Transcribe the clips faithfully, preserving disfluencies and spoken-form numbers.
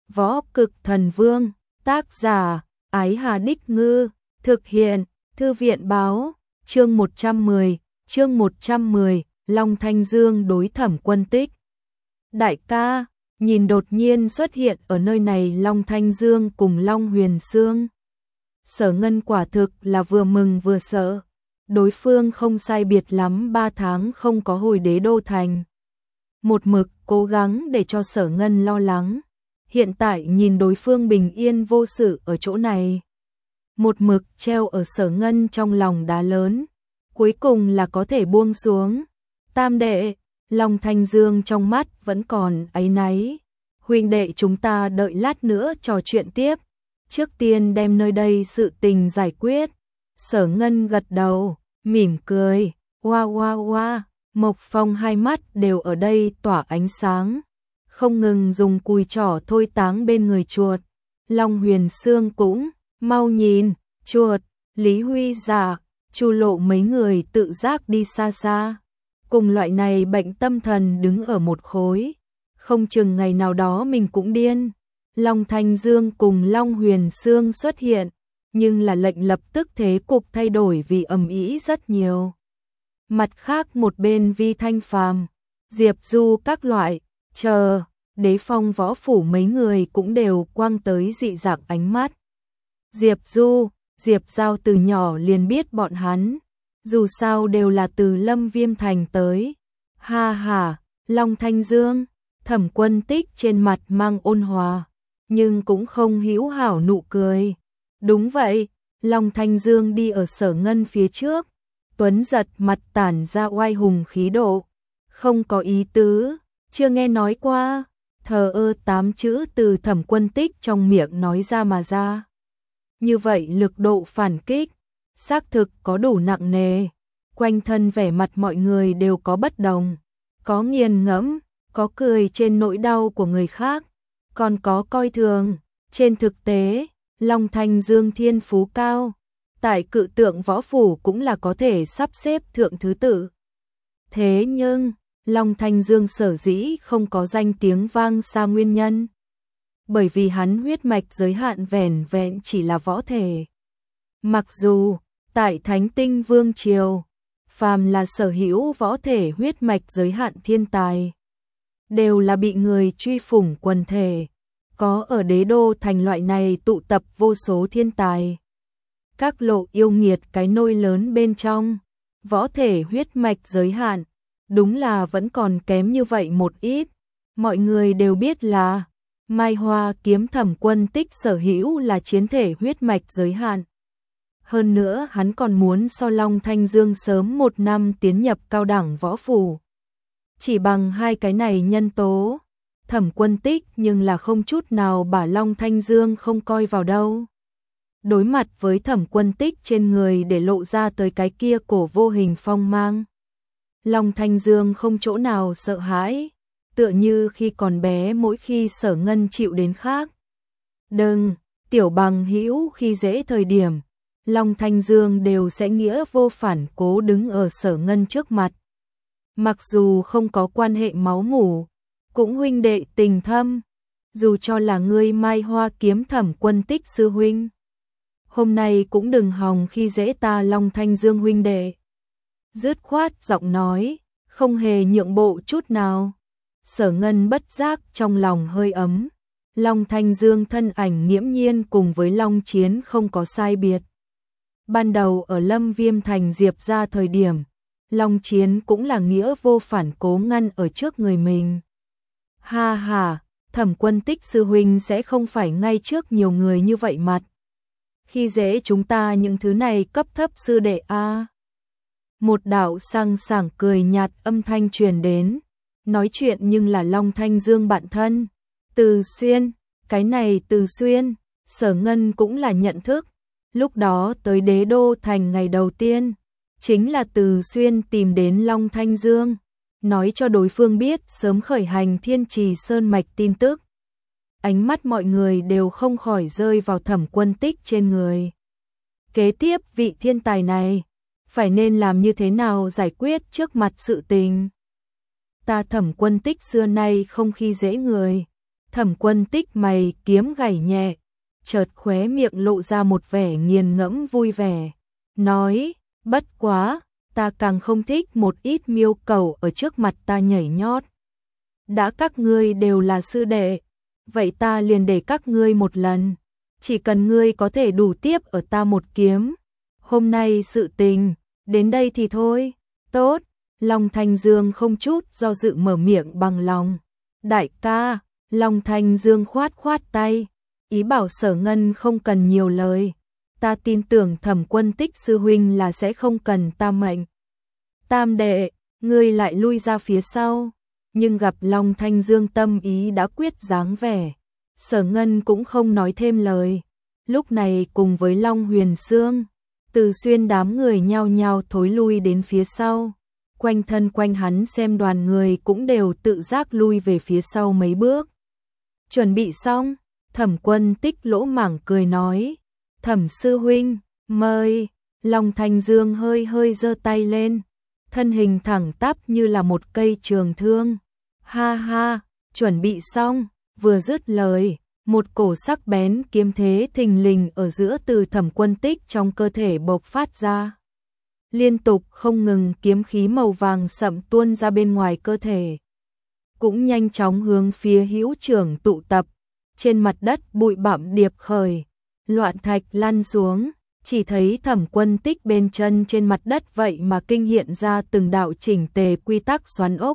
Võ Cực Thần Vương, tác giả, Ái Hà Đích Ngư, thực hiện, Thư viện báo, chương một trăm mười, chương một trăm mười, Long Thanh Dương đối Thẩm Quân Tích. Đại ca, nhìn đột nhiên xuất hiện ở nơi này Long Thanh Dương cùng Long Huyền Sương. Sở Ngân quả thực là vừa mừng vừa sợ, đối phương không sai biệt lắm ba tháng không có hồi Đế Đô Thành. Một mực cố gắng để cho Sở Ngân lo lắng, hiện tại nhìn đối phương bình yên vô sự ở chỗ này. Một mực treo ở Sở Ngân trong lòng đá lớn, cuối cùng là có thể buông xuống. Tam đệ, Long Thanh Dương trong mắt vẫn còn áy náy. Huynh đệ chúng ta đợi lát nữa trò chuyện tiếp, trước tiên đem nơi đây sự tình giải quyết. Sở Ngân gật đầu, mỉm cười, oa oa oa, Mộc Phong hai mắt đều ở đây tỏa ánh sáng, không ngừng dùng cùi trỏ thôi táng bên người chuột. Long Huyền Sương cũng, mau nhìn, chuột, Lý Huy Dạ, Chu Lộ mấy người tự giác đi xa xa. Cùng loại này bệnh tâm thần đứng ở một khối, không chừng ngày nào đó mình cũng điên. Long Thanh Dương cùng Long Huyền Sương xuất hiện, nhưng là lệnh lập tức thế cục thay đổi vì ầm ĩ rất nhiều. Mặt khác một bên Vi Thanh Phàm, Diệp Du các loại, chờ, Đế Phong Võ Phủ mấy người cũng đều quăng tới dị dạng ánh mắt. Diệp Du, Diệp Giao từ nhỏ liền biết bọn hắn, dù sao đều là từ Lâm Viêm Thành tới. Ha ha, Long Thanh Dương, Thẩm Quân Tích trên mặt mang ôn hòa, nhưng cũng không hữu hảo nụ cười. Đúng vậy, Long Thanh Dương đi ở Sở Ngân phía trước, tuấn giật mặt tản ra oai hùng khí độ. Không có ý tứ, chưa nghe nói qua. Thờ ơ tám chữ từ Thẩm Quân Tích trong miệng nói ra mà ra. Như vậy lực độ phản kích, xác thực có đủ nặng nề. Quanh thân vẻ mặt mọi người đều có bất đồng, có nghiền ngẫm, có cười trên nỗi đau của người khác, còn có coi thường. Trên thực tế, Long Thanh Dương thiên phú cao, tại Cự Tượng Võ Phủ cũng là có thể sắp xếp thượng thứ tự. Thế nhưng, Long Thanh Dương sở dĩ không có danh tiếng vang xa nguyên nhân, bởi vì hắn huyết mạch giới hạn vẻn vẹn chỉ là võ thể. Mặc dù, tại Thánh Tinh Vương Triều, phàm là sở hữu võ thể huyết mạch giới hạn thiên tài, đều là bị người truy phủng quần thể. Có ở Đế Đô Thành loại này tụ tập vô số thiên tài. Các lộ yêu nghiệt cái nôi lớn bên trong, võ thể huyết mạch giới hạn, đúng là vẫn còn kém như vậy một ít. Mọi người đều biết là Mai Hoa kiếm Thẩm Quân Tích sở hữu là chiến thể huyết mạch giới hạn. Hơn nữa hắn còn muốn so Long Thanh Dương sớm một năm tiến nhập cao đẳng võ phủ. Chỉ bằng hai cái này nhân tố, Thẩm Quân Tích nhưng là không chút nào把Long Thanh Dương không coi vào đâu. Đối mặt với Thẩm Quân Tích trên người để lộ ra tới cái kia cổ vô hình phong mang, Long Thanh Dương không chỗ nào sợ hãi, tựa như khi còn bé mỗi khi Sở Ngân chịu đến khác. Đừng, tiểu bằng hữu khi dễ thời điểm, Long Thanh Dương đều sẽ nghĩa vô phản cố đứng ở Sở Ngân trước mặt. Mặc dù không có quan hệ máu mủ, cũng huynh đệ tình thâm, dù cho là ngươi Mai Hoa kiếm Thẩm Quân Tích sư huynh, hôm nay cũng đừng hòng khi dễ ta Long Thanh Dương huynh đệ. Dứt khoát giọng nói, không hề nhượng bộ chút nào. Sở Ngân bất giác trong lòng hơi ấm. Long Thanh Dương thân ảnh nghiễm nhiên cùng với Long Chiến không có sai biệt. Ban đầu ở Lâm Viêm Thành Diệp ra thời điểm, Long Chiến cũng là nghĩa vô phản cố ngăn ở trước người mình. Ha ha, Thẩm Quân Tích sư huynh sẽ không phải ngay trước nhiều người như vậy mặt khi dễ chúng ta những thứ này cấp thấp sư đệ a. Một đạo sang sảng cười nhạt âm thanh truyền đến, nói chuyện nhưng là Long Thanh Dương bạn thân, Từ Xuyên. Cái này Từ Xuyên, Sở Ngân cũng là nhận thức. Lúc đó tới Đế Đô Thành ngày đầu tiên, chính là Từ Xuyên tìm đến Long Thanh Dương, nói cho đối phương biết sớm khởi hành Thiên Trì Sơn Mạch tin tức. Ánh mắt mọi người đều không khỏi rơi vào Thẩm Quân Tích trên người. Kế tiếp vị thiên tài này, phải nên làm như thế nào giải quyết trước mặt sự tình. Ta Thẩm Quân Tích xưa nay không khi dễ người, Thẩm Quân Tích mày kiếm gảy nhẹ, chợt khóe miệng lộ ra một vẻ nghiền ngẫm vui vẻ, nói, bất quá, ta càng không thích một ít miêu cầu ở trước mặt ta nhảy nhót. Đã các ngươi đều là sư đệ, vậy ta liền để các ngươi một lần, chỉ cần ngươi có thể đủ tiếp ở ta một kiếm. Hôm nay sự tình, đến đây thì thôi, tốt, Long Thanh Dương không chút do dự mở miệng bằng lòng. Đại ca, Long Thanh Dương khoát khoát tay, ý bảo Sở Ngân không cần nhiều lời, ta tin tưởng Thẩm Quân Tích sư huynh là sẽ không cần ta mệnh. Tam đệ, ngươi lại lui ra phía sau, nhưng gặp Long Thanh Dương tâm ý đã quyết dáng vẻ, Sở Ngân cũng không nói thêm lời. Lúc này cùng với Long Huyền Sương, Từ Xuyên đám người nhao nhao thối lui đến phía sau, quanh thân quanh hắn xem đoàn người cũng đều tự giác lui về phía sau mấy bước. Chuẩn bị xong, Thẩm Quân Tích lỗ mảng cười nói, Thẩm sư huynh, mời. Long Thanh Dương hơi hơi giơ tay lên, thân hình thẳng tắp như là một cây trường thương. Ha ha, chuẩn bị xong, vừa dứt lời, một cổ sắc bén kiếm thế thình lình ở giữa từ Thẩm Quân Tích trong cơ thể bộc phát ra. Liên tục không ngừng kiếm khí màu vàng sậm tuôn ra bên ngoài cơ thể, cũng nhanh chóng hướng phía hữu trưởng tụ tập. Trên mặt đất bụi bặm điệp khởi, loạn thạch lăn xuống, chỉ thấy Thẩm Quân Tích bên chân trên mặt đất vậy mà kinh hiện ra từng đạo chỉnh tề quy tắc xoắn ốc.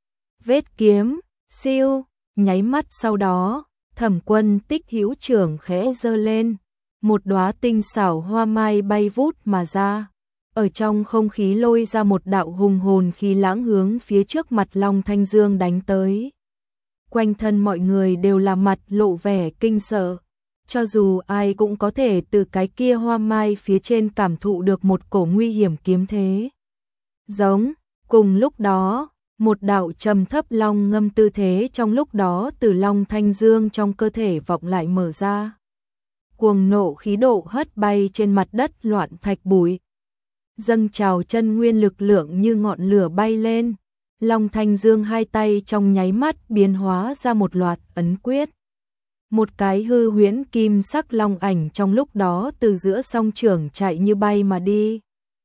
Vết kiếm, siêu, nháy mắt sau đó, Thẩm Quân Tích hữu trưởng khẽ giơ lên, một đóa tinh xảo hoa mai bay vút mà ra, ở trong không khí lôi ra một đạo hùng hồn khí lãng hướng phía trước mặt Long Thanh Dương đánh tới. Quanh thân mọi người đều là mặt lộ vẻ kinh sợ, cho dù ai cũng có thể từ cái kia hoa mai phía trên cảm thụ được một cổ nguy hiểm kiếm thế. Giống, cùng lúc đó, một đạo trầm thấp long ngâm tư thế trong lúc đó từ Long Thanh Dương trong cơ thể vọng lại mở ra. Cuồng nộ khí độ hất bay trên mặt đất loạn thạch bụi. Dâng trào chân nguyên lực lượng như ngọn lửa bay lên. Long Thanh Dương hai tay trong nháy mắt biến hóa ra một loạt ấn quyết. Một cái hư huyễn kim sắc long ảnh trong lúc đó từ giữa song trưởng chạy như bay mà đi.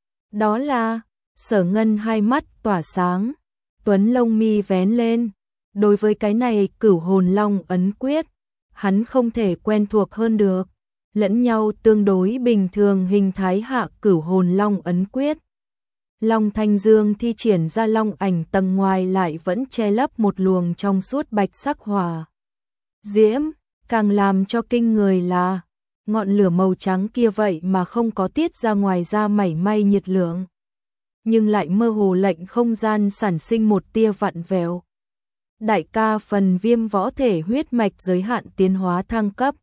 Đó là, Sở Ngân hai mắt tỏa sáng, tuấn lông mi vén lên. Đối với cái này cửu hồn long ấn quyết, hắn không thể quen thuộc hơn được. Lẫn nhau tương đối bình thường hình thái hạ cửu hồn long ấn quyết. Long Thanh Dương thi triển ra long ảnh tầng ngoài lại vẫn che lấp một luồng trong suốt bạch sắc hỏa diễm, càng làm cho kinh người là ngọn lửa màu trắng kia vậy mà không có tiết ra ngoài ra mảy may nhiệt lượng, nhưng lại mơ hồ lệnh không gian sản sinh một tia vặn vẹo. Đại ca phần viêm võ thể huyết mạch giới hạn tiến hóa thăng cấp.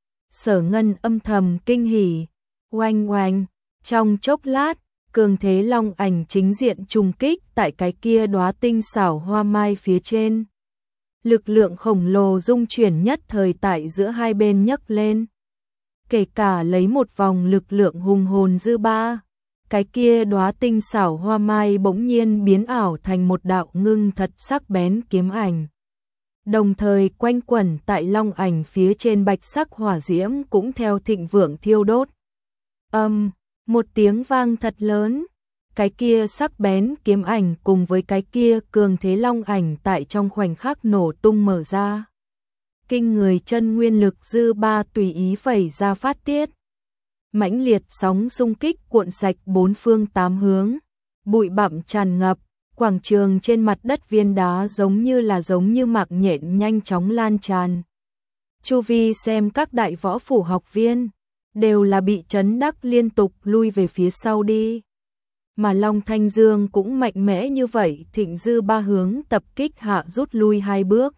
Sở Ngân âm thầm kinh hỉ, oanh oanh, trong chốc lát, cường thế long ảnh chính diện trùng kích tại cái kia đóa tinh xảo hoa mai phía trên. Lực lượng khổng lồ dung chuyển nhất thời tại giữa hai bên nhấc lên. Kể cả lấy một vòng lực lượng hùng hồn dư ba, cái kia đóa tinh xảo hoa mai bỗng nhiên biến ảo thành một đạo ngưng thật sắc bén kiếm ảnh. Đồng thời quanh quẩn tại long ảnh phía trên bạch sắc hỏa diễm cũng theo thịnh vượng thiêu đốt. Âm, um, một tiếng vang thật lớn, cái kia sắc bén kiếm ảnh cùng với cái kia cường thế long ảnh tại trong khoảnh khắc nổ tung mở ra. Kinh người chân nguyên lực dư ba tùy ý phẩy ra phát tiết. Mãnh liệt sóng xung kích cuộn sạch bốn phương tám hướng, bụi bặm tràn ngập. Quảng trường trên mặt đất viên đá giống như là giống như mạc nhện nhanh chóng lan tràn. Chu vi xem các đại võ phủ học viên, đều là bị chấn đắc liên tục lui về phía sau đi. Mà Long Thanh Dương cũng mạnh mẽ như vậy thịnh dư ba hướng tập kích hạ rút lui hai bước.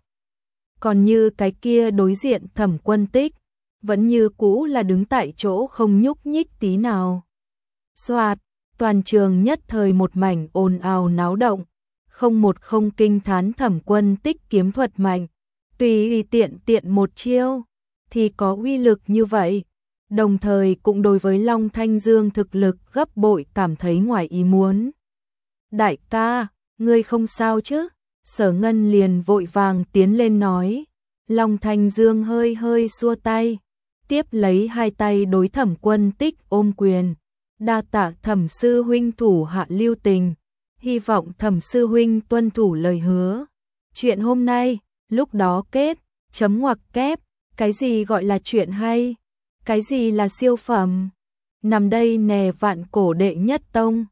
Còn như cái kia đối diện Thẩm Quân Tích, vẫn như cũ là đứng tại chỗ không nhúc nhích tí nào. Soạt, toàn trường nhất thời một mảnh ồn ào náo động, không một không kinh thán Thẩm Quân Tích kiếm thuật mạnh, tùy tiện tiện một chiêu, thì có uy lực như vậy. Đồng thời cũng đối với Long Thanh Dương thực lực gấp bội cảm thấy ngoài ý muốn. Đại ca, ngươi không sao chứ? Sở Ngân liền vội vàng tiến lên nói. Long Thanh Dương hơi hơi xua tay, tiếp lấy hai tay đối Thẩm Quân Tích ôm quyền, đa tạ Thẩm sư huynh thủ hạ lưu tình, hy vọng Thẩm sư huynh tuân thủ lời hứa. Chuyện hôm nay, lúc đó kết, chấm ngoặc kép, cái gì gọi là chuyện hay, cái gì là siêu phẩm, nằm đây nè vạn cổ đệ nhất tông.